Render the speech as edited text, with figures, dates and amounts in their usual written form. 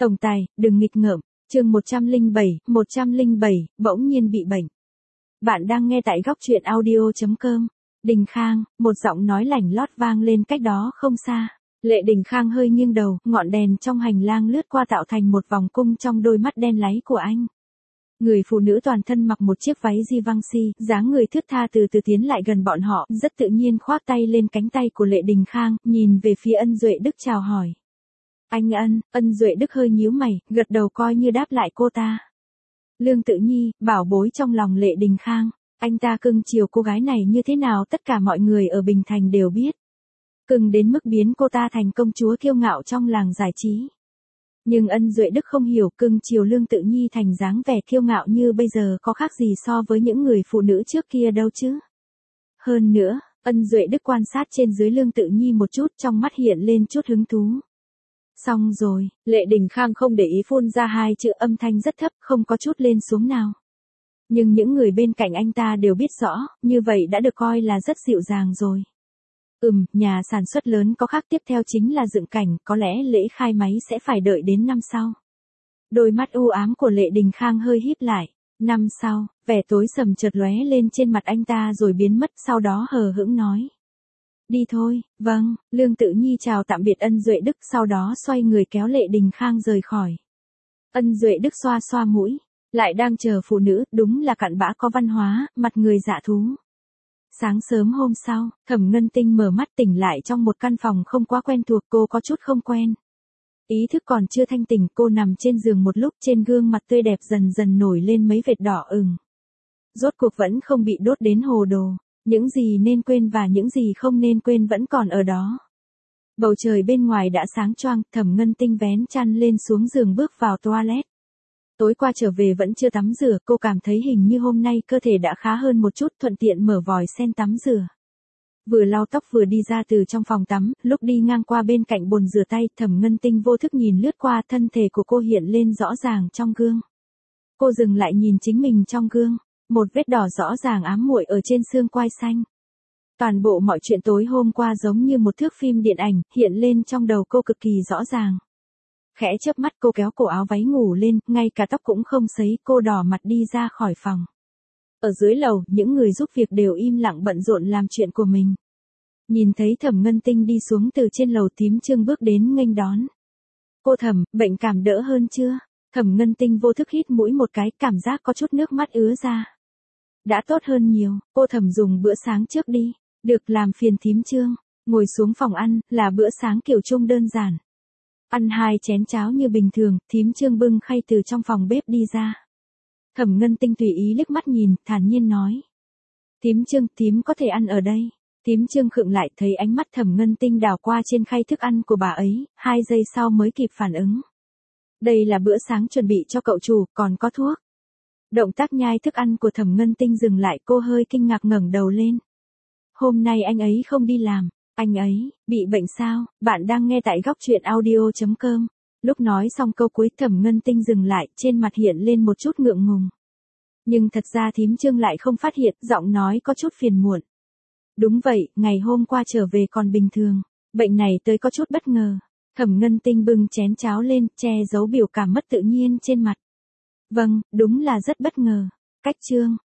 Tổng tài, đừng nghịch ngợm. Chương 107, bỗng nhiên bị bệnh. Bạn đang nghe tại góc truyện audio.com. Đình Khang, một giọng nói lảnh lót vang lên cách đó không xa. Lệ Đình Khang hơi nghiêng đầu, ngọn đèn trong hành lang lướt qua tạo thành một vòng cung trong đôi mắt đen láy của anh. Người phụ nữ toàn thân mặc một chiếc váy Givenchy, dáng người thướt tha từ từ tiến lại gần bọn họ, rất tự nhiên khoác tay lên cánh tay của Lệ Đình Khang, nhìn về phía Ân Duệ Đức chào hỏi. Anh Ân Duệ Đức hơi nhíu mày, gật đầu coi như đáp lại cô ta. Lương Tự Nhi, bảo bối trong lòng Lệ Đình Khang, anh ta cưng chiều cô gái này như thế nào tất cả mọi người ở Bình Thành đều biết. Cưng đến mức biến cô ta thành công chúa kiêu ngạo trong làng giải trí. Nhưng Ân Duệ Đức không hiểu cưng chiều Lương Tự Nhi thành dáng vẻ kiêu ngạo như bây giờ có khác gì so với những người phụ nữ trước kia đâu chứ. Hơn nữa, Ân Duệ Đức quan sát trên dưới Lương Tự Nhi một chút trong mắt hiện lên chút hứng thú. Xong rồi, Lệ Đình Khang không để ý phun ra hai chữ âm thanh rất thấp không có chút lên xuống nào. Nhưng những người bên cạnh anh ta đều biết rõ, như vậy đã được coi là rất dịu dàng rồi. Nhà sản xuất lớn có khác tiếp theo chính là dựng cảnh, có lẽ lễ khai máy sẽ phải đợi đến năm sau. Đôi mắt u ám của Lệ Đình Khang hơi híp lại. Năm sau, vẻ tối sầm chợt lóe lên trên mặt anh ta rồi biến mất, sau đó hờ hững nói. Đi thôi, vâng, Lương Tự Nhi chào tạm biệt Ân Duệ Đức sau đó xoay người kéo Lệ Đình Khang rời khỏi. Ân Duệ Đức xoa xoa mũi, lại đang chờ phụ nữ, đúng là cặn bã có văn hóa, mặt người dạ thú. Sáng sớm hôm sau, Thẩm Ngân Tinh mở mắt tỉnh lại trong một căn phòng không quá quen thuộc, cô có chút không quen. Ý thức còn chưa thanh tỉnh, cô nằm trên giường một lúc, trên gương mặt tươi đẹp dần dần nổi lên mấy vệt đỏ ửng. Rốt cuộc vẫn không bị đốt đến hồ đồ, những gì nên quên và những gì không nên quên vẫn còn ở đó. Bầu trời bên ngoài đã sáng choang, Thẩm Ngân Tinh vén chăn lên xuống giường bước vào toilet. Tối qua trở về vẫn chưa tắm rửa, cô cảm thấy hình như hôm nay cơ thể đã khá hơn một chút, thuận tiện mở vòi sen tắm rửa. Vừa lau tóc vừa đi ra từ trong phòng tắm, lúc đi ngang qua bên cạnh bồn rửa tay, Thẩm Ngân Tinh vô thức nhìn lướt qua, thân thể của cô hiện lên rõ ràng trong gương. Cô dừng lại nhìn chính mình trong gương, một vết đỏ rõ ràng ám muội ở trên xương quai xanh. Toàn bộ mọi chuyện tối hôm qua giống như một thước phim điện ảnh, hiện lên trong đầu cô cực kỳ rõ ràng. Khẽ chớp mắt cô kéo cổ áo váy ngủ lên, ngay cả tóc cũng không sấy, cô đỏ mặt đi ra khỏi phòng. Ở dưới lầu, những người giúp việc đều im lặng bận rộn làm chuyện của mình. Nhìn thấy Thẩm Ngân Tinh đi xuống từ trên lầu, Thím Trương bước đến nghênh đón. Cô Thẩm, bệnh cảm đỡ hơn chưa? Thẩm Ngân Tinh vô thức hít mũi một cái, cảm giác có chút nước mắt ứa ra. Đã tốt hơn nhiều, cô Thẩm dùng bữa sáng trước đi. Được, làm phiền Thím Trương. Ngồi xuống phòng ăn, là bữa sáng kiểu Trung đơn giản. Ăn 2 chén cháo như bình thường, Thím Trương bưng khay từ trong phòng bếp đi ra. Thẩm Ngân Tinh tùy ý liếc mắt nhìn, thản nhiên nói. Thím Trương, thím có thể ăn ở đây. Thím Trương khựng lại, thấy ánh mắt Thẩm Ngân Tinh đảo qua trên khay thức ăn của bà ấy, 2 giây sau mới kịp phản ứng. Đây là bữa sáng chuẩn bị cho cậu chủ, còn có thuốc. Động tác nhai thức ăn của Thẩm Ngân Tinh dừng lại, cô hơi kinh ngạc ngẩng đầu lên. Hôm nay anh ấy không đi làm. Anh ấy, bị bệnh sao? Bạn đang nghe tại góc truyện audio.com. Lúc nói xong câu cuối, Thẩm Ngân Tinh dừng lại, trên mặt hiện lên một chút ngượng ngùng. Nhưng thật ra Thím Trương lại không phát hiện, giọng nói có chút phiền muộn. Đúng vậy, ngày hôm qua trở về còn bình thường. Bệnh này tới có chút bất ngờ. Thẩm Ngân Tinh bưng chén cháo lên, che giấu biểu cảm mất tự nhiên trên mặt. Vâng, đúng là rất bất ngờ. Cách Trương,